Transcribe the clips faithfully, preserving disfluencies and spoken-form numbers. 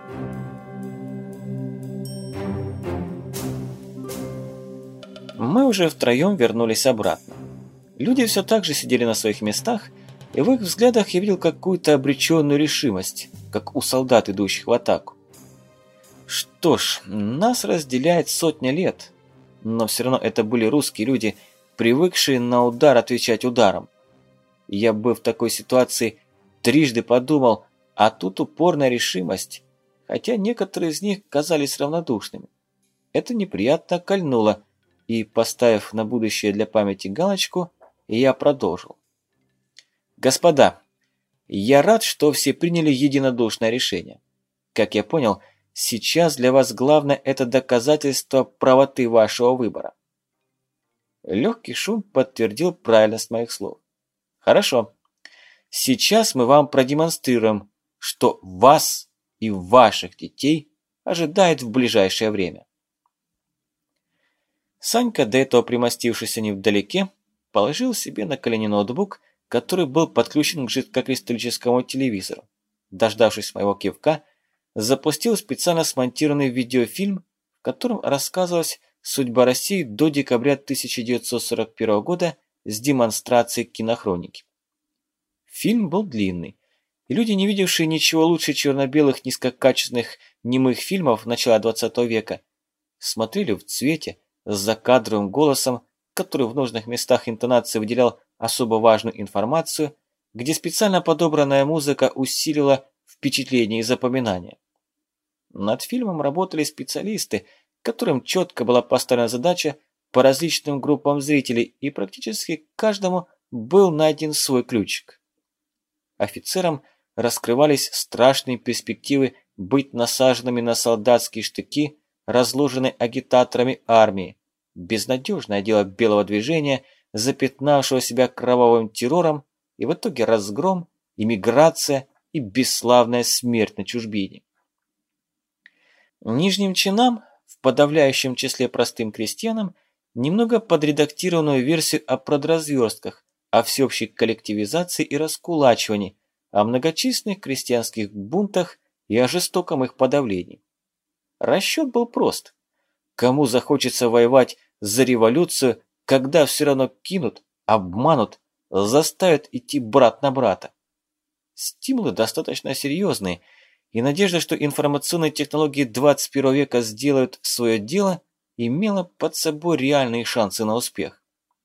Мы уже втроем вернулись обратно. Люди все так же сидели на своих местах, и в их взглядах я видел какую-то обреченную решимость, как у солдат, идущих в атаку. Что ж, нас разделяет сотня лет, но все равно это были русские люди, привыкшие на удар отвечать ударом. Я бы в такой ситуации трижды подумал, а тут упорная решимость, хотя некоторые из них казались равнодушными. Это неприятно кольнуло, и, поставив на будущее для памяти галочку, я продолжил. Господа, я рад, что все приняли единодушное решение. Как я понял, сейчас для вас главное это доказательство правоты вашего выбора. Легкий шум подтвердил правильность моих слов. Хорошо. Сейчас мы вам продемонстрируем, что вас и ваших детей ожидает в ближайшее время. Санька, до этого примостившийся невдалеке, положил себе на колени ноутбук, который был подключен к жидкокристаллическому телевизору. Дождавшись моего кивка, запустил специально смонтированный видеофильм, в котором рассказывалась судьба России до декабря тысяча девятьсот сорок первого года с демонстрацией кинохроники. Фильм был длинный, и люди, не видевшие ничего лучше черно-белых низкокачественных немых фильмов начала двадцатого века, смотрели в цвете, с закадровым голосом, который в нужных местах интонации выделял особо важную информацию, где специально подобранная музыка усилила впечатление и запоминание. Над фильмом работали специалисты, которым четко была поставлена задача по различным группам зрителей, и практически каждому был найден свой ключик. Офицерам раскрывались страшные перспективы быть насаженными на солдатские штыки, разложенные агитаторами армии. Безнадежное дело белого движения, запятнавшего себя кровавым террором, и в итоге разгром, эмиграция и бесславная смерть на чужбине. Нижним чинам, в подавляющем числе простым крестьянам, немного подредактированную версию о продразверстках, о всеобщей коллективизации и раскулачивании, о многочисленных крестьянских бунтах и о жестоком их подавлении. Расчет был прост. Кому захочется воевать за революцию, когда все равно кинут, обманут, заставят идти брат на брата? Стимулы достаточно серьезные, и надежда, что информационные технологии двадцать первого века сделают свое дело, имела под собой реальные шансы на успех.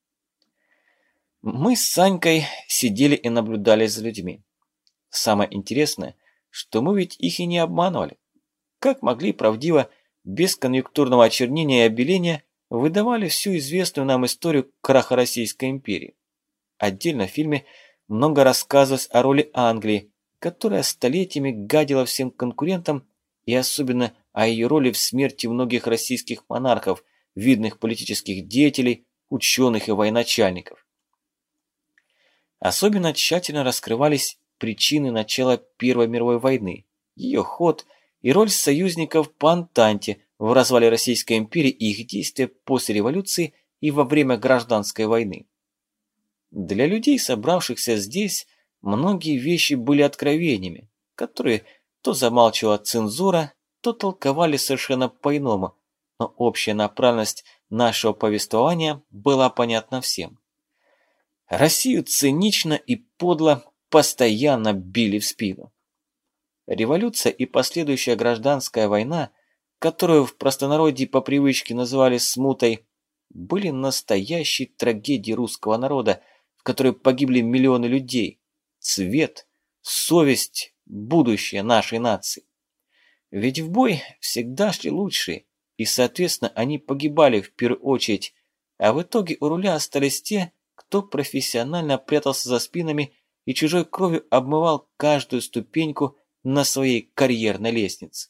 Мы с Санькой сидели и наблюдали за людьми. Самое интересное, что мы ведь их и не обманывали. Как могли правдиво, без конъюнктурного очернения и обеления, выдавали всю известную нам историю краха Российской империи. Отдельно в фильме много рассказывалось о роли Англии, которая столетиями гадила всем конкурентам, и особенно о ее роли в смерти многих российских монархов, видных политических деятелей, ученых и военачальников. Особенно тщательно раскрывались причины начала Первой мировой войны, ее ход и роль союзников по Антанте в развале Российской империи и их действия после революции и во время гражданской войны. Для людей, собравшихся здесь, многие вещи были откровениями, которые то замалчивала цензура, то толковали совершенно по-иному, но общая направленность нашего повествования была понятна всем. Россию цинично и подло постоянно били в спину. Революция и последующая гражданская война, которую в простонародье по привычке называли смутой, были настоящей трагедией русского народа, в которой погибли миллионы людей, цвет, совесть, будущее нашей нации. Ведь в бой всегда шли лучшие, и, соответственно, они погибали в первую очередь, а в итоге у руля остались те, кто профессионально прятался за спинами и чужой кровью обмывал каждую ступеньку на своей карьерной лестнице.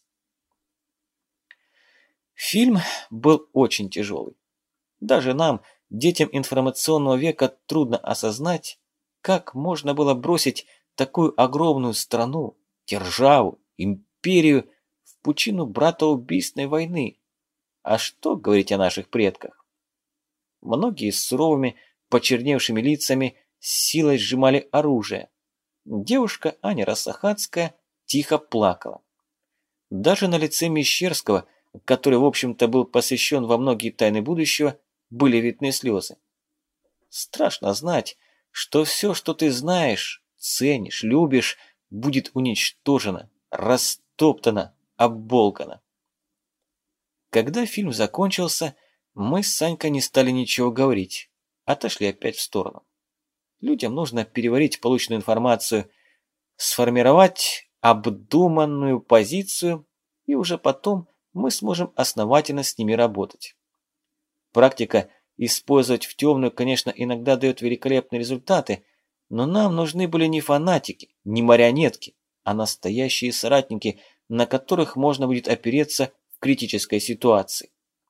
Фильм был очень тяжелый. Даже нам, детям информационного века, трудно осознать, как можно было бросить такую огромную страну, державу, империю в пучину братоубийственной войны. А что говорить о наших предках? Многие с суровыми, почерневшими лицами силой сжимали оружие. Девушка Аня Рассахатская тихо плакала. Даже на лице Мещерского, который, в общем-то, был посвящен во многие тайны будущего, были видны слезы. Страшно знать, что все, что ты знаешь, ценишь, любишь, будет уничтожено, растоптано, оболгано. Когда фильм закончился, мы с Санькой не стали ничего говорить, отошли опять в сторону. Людям нужно переварить полученную информацию, сформировать обдуманную позицию, и уже потом мы сможем основательно с ними работать. Практика использовать в темную, конечно, иногда дает великолепные результаты, но нам нужны были не фанатики, не марионетки, а настоящие соратники, на которых можно будет опереться в критической ситуации.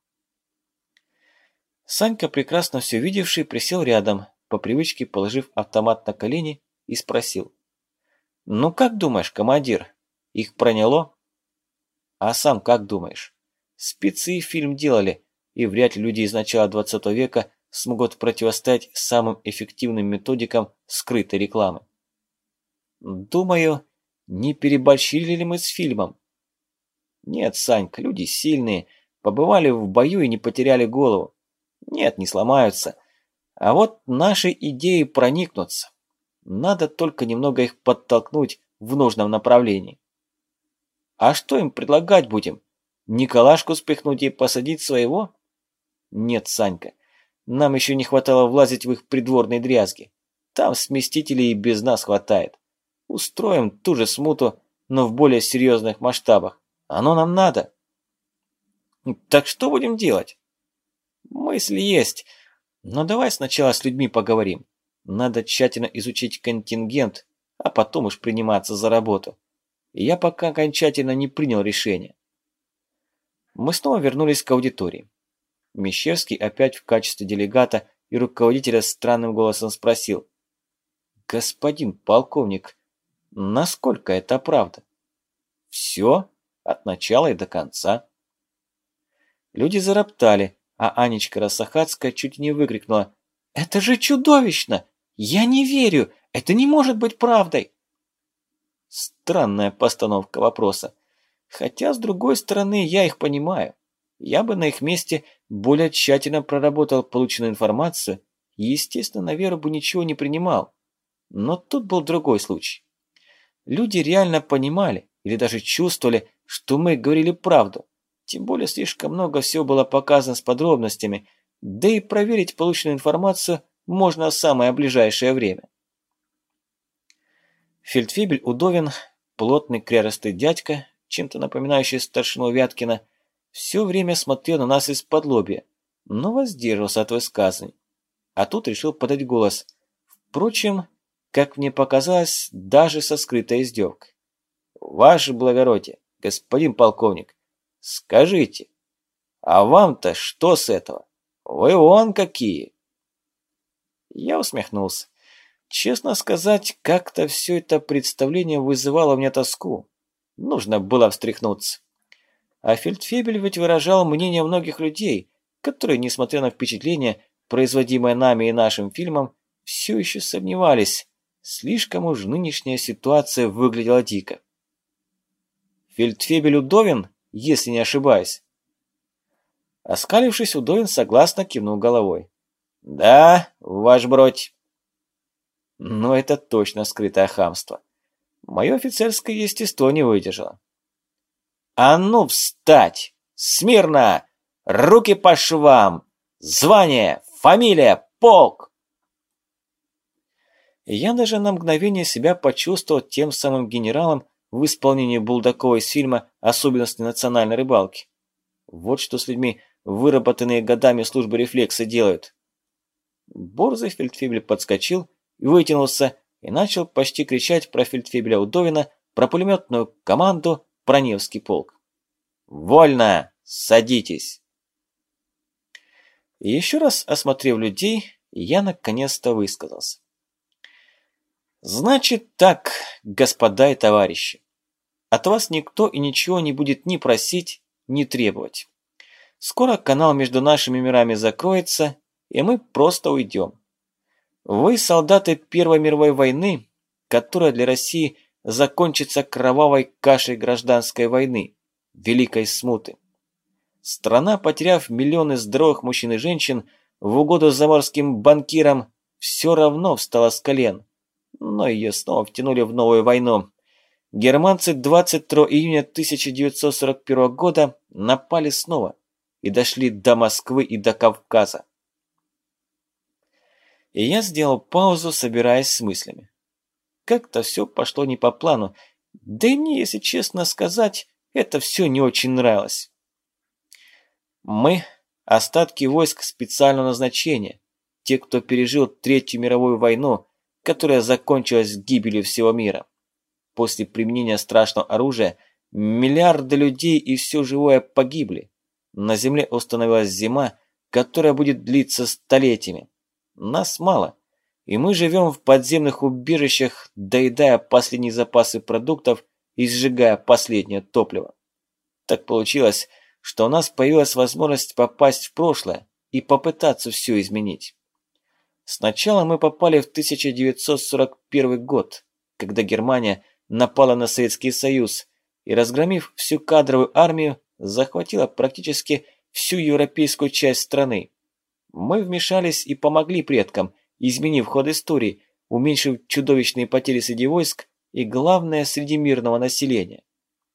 Санька, прекрасно все видевший, присел рядом, по привычке положив автомат на колени, и спросил: «Ну как думаешь, командир, их проняло?» «А сам как думаешь? Спецы фильм делали, и вряд ли люди из начала двадцатого века смогут противостоять самым эффективным методикам скрытой рекламы». «Думаю, не переборщили ли мы с фильмом?» «Нет, Санька, люди сильные, побывали в бою и не потеряли голову. Нет, не сломаются. А вот наши идеи проникнутся. Надо только немного их подтолкнуть в нужном направлении». «А что им предлагать будем? Николашку спихнуть и посадить своего?» «Нет, Санька, нам еще не хватало влазить в их придворные дрязги. Там сместителей и без нас хватает. Устроим ту же смуту, но в более серьезных масштабах. Оно нам надо». «Так что будем делать?» «Мысли есть, но давай сначала с людьми поговорим. Надо тщательно изучить контингент, а потом уж приниматься за работу. Я пока окончательно не принял решение». Мы снова вернулись к аудитории. Мещерский опять в качестве делегата и руководителя странным голосом спросил: «Господин полковник, насколько это правда?» «Все, от начала и до конца». Люди зароптали, а Анечка Рассахатская чуть не выкрикнула: «Это же чудовищно! Я не верю! Это не может быть правдой!» Странная постановка вопроса. Хотя, с другой стороны, я их понимаю. Я бы на их месте более тщательно проработал полученную информацию и, естественно, на веру бы ничего не принимал. Но тут был другой случай. Люди реально понимали или даже чувствовали, что мы говорили правду. Тем более слишком много всего было показано с подробностями, да и проверить полученную информацию можно в самое ближайшее время. Фельдфебель Удовин, плотный кряжестый дядька, чем-то напоминающий старшину Вяткина, все время смотрел на нас из-под лобья, но воздерживался от высказываний. А тут решил подать голос. Впрочем, как мне показалось, даже со скрытой издевкой. «Ваше благородие, господин полковник, скажите, а вам-то что с этого? Вы вон какие!» Я усмехнулся. Честно сказать, как-то все это представление вызывало у меня тоску. Нужно было встряхнуться. А фельдфебель ведь выражал мнение многих людей, которые, несмотря на впечатление, производимое нами и нашим фильмом, все еще сомневались. Слишком уж нынешняя ситуация выглядела дико. «Фельдфебель Удовин, если не ошибаюсь?» Оскалившись, Удовин согласно кивнул головой. «Да, ваш бродь». Но это точно скрытое хамство. Мое офицерское естество не выдержало. «А ну встать! Смирно! Руки по швам! Звание, фамилия, полк!» Я даже на мгновение себя почувствовал тем самым генералом в исполнении Булдакова из фильма «Особенности национальной рыбалки». Вот что с людьми, выработанные годами службы рефлекса, делают. Борзый фельдфебель подскочил, вытянулся и начал почти кричать про фельдфебеля Удовина, про пулеметную команду, про Невский полк. «Вольно! Садитесь!» И еще раз осмотрев людей, я наконец-то высказался. «Значит так, господа и товарищи, от вас никто и ничего не будет ни просить, ни требовать. Скоро канал между нашими мирами закроется, и мы просто уйдем. Вы солдаты Первой мировой войны, которая для России закончится кровавой кашей гражданской войны, Великой Смуты. Страна, потеряв миллионы здоровых мужчин и женщин в угоду заморским банкирам, все равно встала с колен. Но ее снова втянули в новую войну. Германцы двадцать второго июня тысяча девятьсот сорок первого года напали снова и дошли до Москвы и до Кавказа. И я сделал паузу, собираясь с мыслями. Как-то все пошло не по плану, да и мне, если честно сказать, это все не очень нравилось. Мы – остатки войск специального назначения, те, кто пережил Третью мировую войну, которая закончилась гибелью всего мира. После применения страшного оружия миллиарды людей и все живое погибли. На Земле установилась зима, которая будет длиться столетиями. Нас мало, и мы живем в подземных убежищах, доедая последние запасы продуктов и сжигая последнее топливо. Так получилось, что у нас появилась возможность попасть в прошлое и попытаться все изменить. Сначала мы попали в тысяча девятьсот сорок первый год, когда Германия напала на Советский Союз и, разгромив всю кадровую армию, захватила практически всю европейскую часть страны. Мы вмешались и помогли предкам, изменив ход истории, уменьшив чудовищные потери среди войск и, главное, среди мирного населения.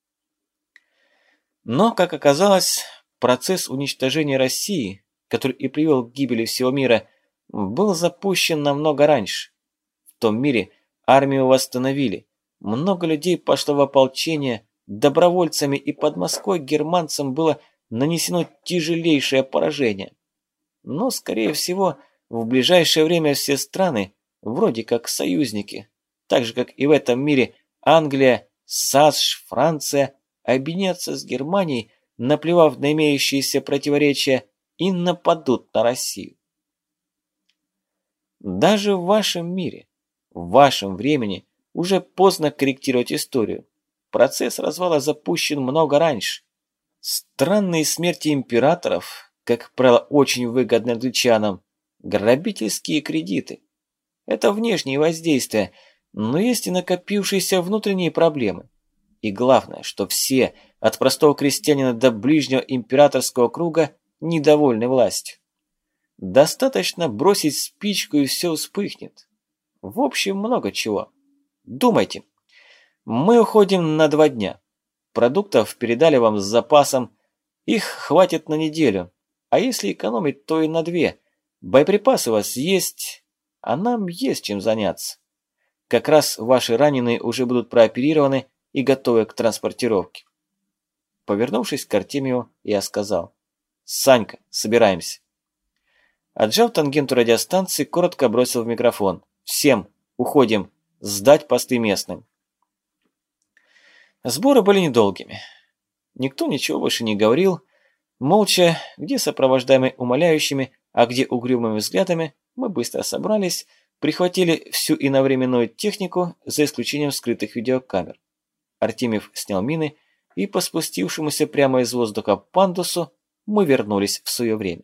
Но, как оказалось, процесс уничтожения России, который и привел к гибели всего мира, был запущен намного раньше. В том мире армию восстановили, много людей пошло в ополчение, добровольцами, и под Москвой германцам было нанесено тяжелейшее поражение. Но, скорее всего, в ближайшее время все страны, вроде как союзники, так же, как и в этом мире Англия, САСШ, Франция, объединятся с Германией, наплевав на имеющиеся противоречия, и нападут на Россию. Даже в вашем мире, в вашем времени уже поздно корректировать историю. Процесс развала запущен много раньше. Странные смерти императоров, как правило, очень выгодны англичанам, грабительские кредиты. Это внешние воздействия, но есть и накопившиеся внутренние проблемы. И главное, что все, от простого крестьянина до ближнего императорского круга, недовольны властью. Достаточно бросить спичку, и все вспыхнет. В общем, много чего. Думайте. Мы уходим на два дня. Продуктов передали вам с запасом. Их хватит на неделю. А если экономить, то и на две. Боеприпасы у вас есть, а нам есть чем заняться. Как раз ваши раненые уже будут прооперированы и готовы к транспортировке. Повернувшись к Артемию, я сказал: «Санька, собираемся». Отжав тангенту радиостанции, коротко бросил в микрофон: «Всем, уходим, сдать посты местным». Сборы были недолгими. Никто ничего больше не говорил. Молча, где сопровождаемые умоляющими, а где угрюмыми взглядами, мы быстро собрались, прихватили всю иновременную технику, за исключением скрытых видеокамер. Артемьев снял мины, и по спустившемуся прямо из воздуха пандусу мы вернулись в свое время.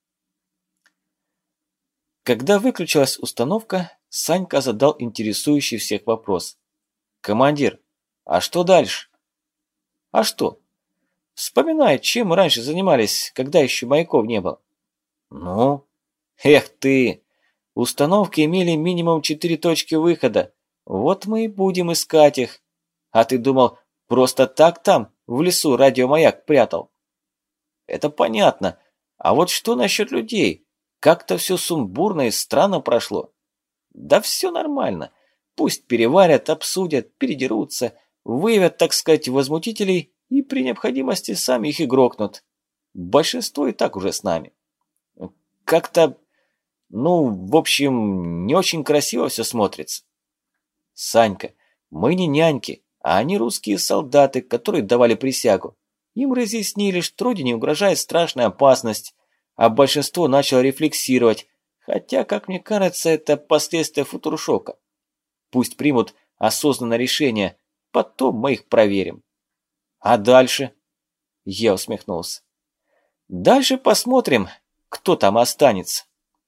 Когда выключилась установка, Санька задал интересующий всех вопрос: «Командир, а что дальше?» «А что? Вспоминай, чем мы раньше занимались, когда еще маяков не было». «Ну? Эх ты! Установки имели минимум четыре точки выхода. Вот мы и будем искать их. А ты думал, просто так там, в лесу, радиомаяк прятал?» «Это понятно. А вот что насчет людей? Как-то все сумбурно и странно прошло». «Да все нормально. Пусть переварят, обсудят, передерутся, выявят, так сказать, возмутителей и при необходимости сами их и грохнут. Большинство и так уже с нами. Как-то, ну, в общем, не очень красиво все смотрится». «Санька, мы не няньки, а они русские солдаты, которые давали присягу. Им разъяснили, что родине угрожает страшная опасность, а большинство начало рефлексировать, хотя, как мне кажется, это последствия футуршока. Пусть примут осознанное решение, потом мы их проверим». «А дальше?» Я усмехнулся. «Дальше посмотрим, кто там останется».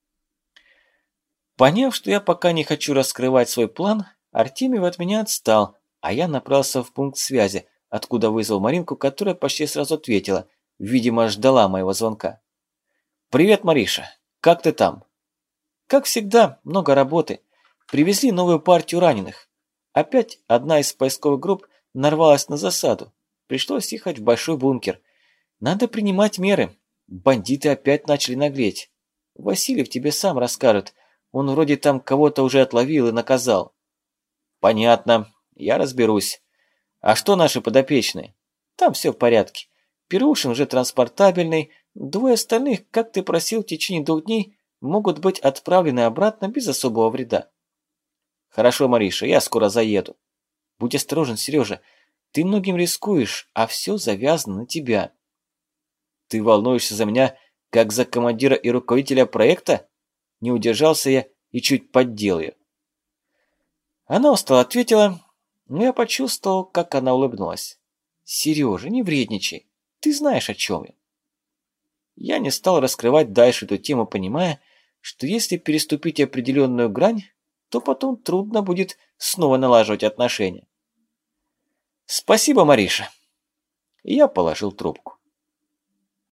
Поняв, что я пока не хочу раскрывать свой план, Артемьев от меня отстал, а я направился в пункт связи, откуда вызвал Маринку, которая почти сразу ответила, видимо, ждала моего звонка. «Привет, Мариша. Как ты там?» «Как всегда, много работы. Привезли новую партию раненых. Опять одна из поисковых групп нарвалась на засаду. Пришлось ехать в большой бункер. Надо принимать меры. Бандиты опять начали наглеть. Васильев тебе сам расскажет. Он вроде там кого-то уже отловил и наказал». «Понятно. Я разберусь. А что наши подопечные?» «Там все в порядке. Перушин уже транспортабельный. Двое остальных, как ты просил, в течение двух дней могут быть отправлены обратно без особого вреда». «Хорошо, Мариша, я скоро заеду». «Будь осторожен, Сережа. Ты многим рискуешь, а все завязано на тебя». «Ты волнуешься за меня, как за командира и руководителя проекта?» Не удержался я и чуть поддел ее. Она устало ответила, но я почувствовал, как она улыбнулась. «Сережа, не вредничай. Ты знаешь, о чем я». Я не стал раскрывать дальше эту тему, понимая, что если переступить определенную грань, то потом трудно будет снова налаживать отношения. «Спасибо, Мариша». И я положил трубку.